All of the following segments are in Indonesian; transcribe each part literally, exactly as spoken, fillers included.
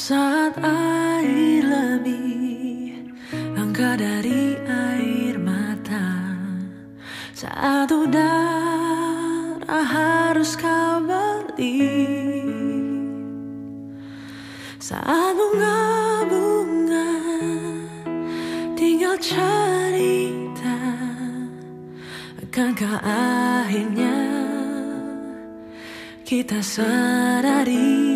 Saat air lebih langka dari air mata, saat udara harus kau beli, saat bunga-bunga tinggal cerita, akankah akhirnya kita sadari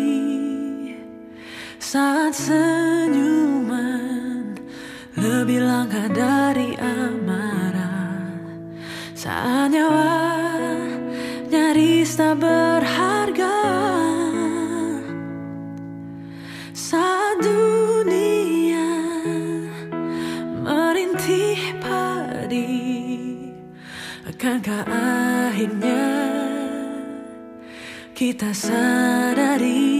saat senyuman lebih langka dari amarah, saat nyawa nyaris tak berharga, saat dunia merintih padi, akankah akhirnya kita sadari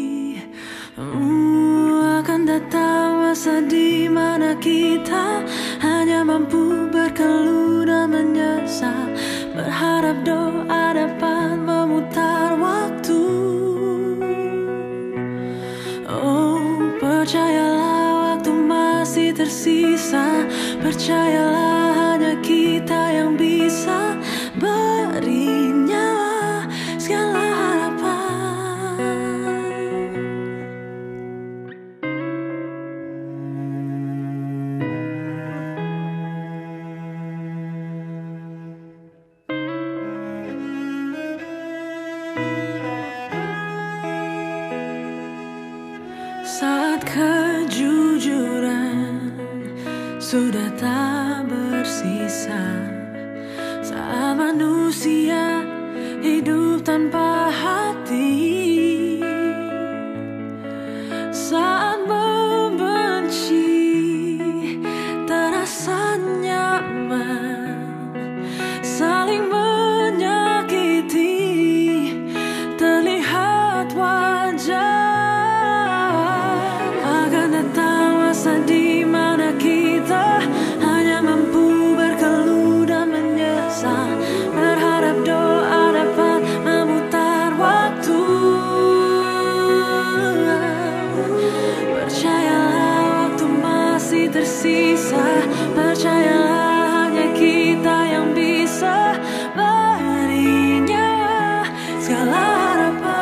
uh, akan datang masa di mana kita hanya mampu berkeluh dan menyesal, berharap doa dapat memutar waktu. Oh, percayalah waktu masih tersisa, percayalah hanya kita yang bisa beri nyawa segala harapan. Saat kejujuran sudah tak bersisa, saat manusia hidup tanpa hati, saat membenci terasa nyaman, saling menyakiti terlihat wajar. Di mana kita hanya mampu berkeluh dan menyesal, berharap doa dapat memutar waktu. Percayalah waktu masih tersisa, percayalah hanya kita yang bisa beri nyawa segala harapan.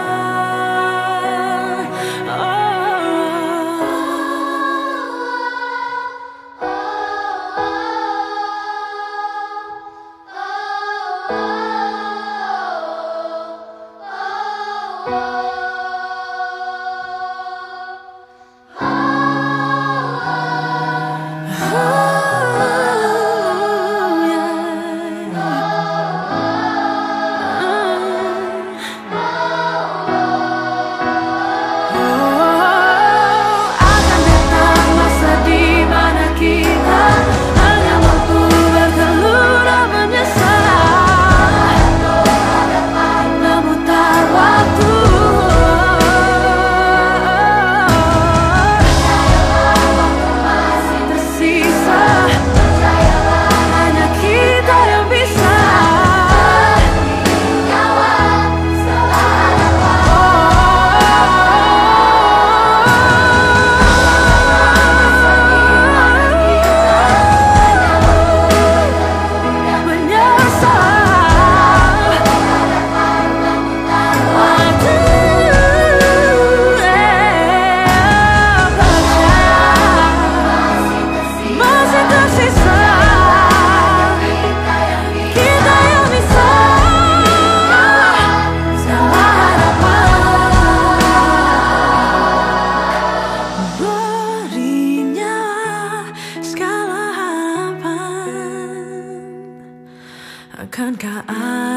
Akankah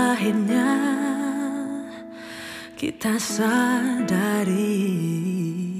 akhirnya kita sadari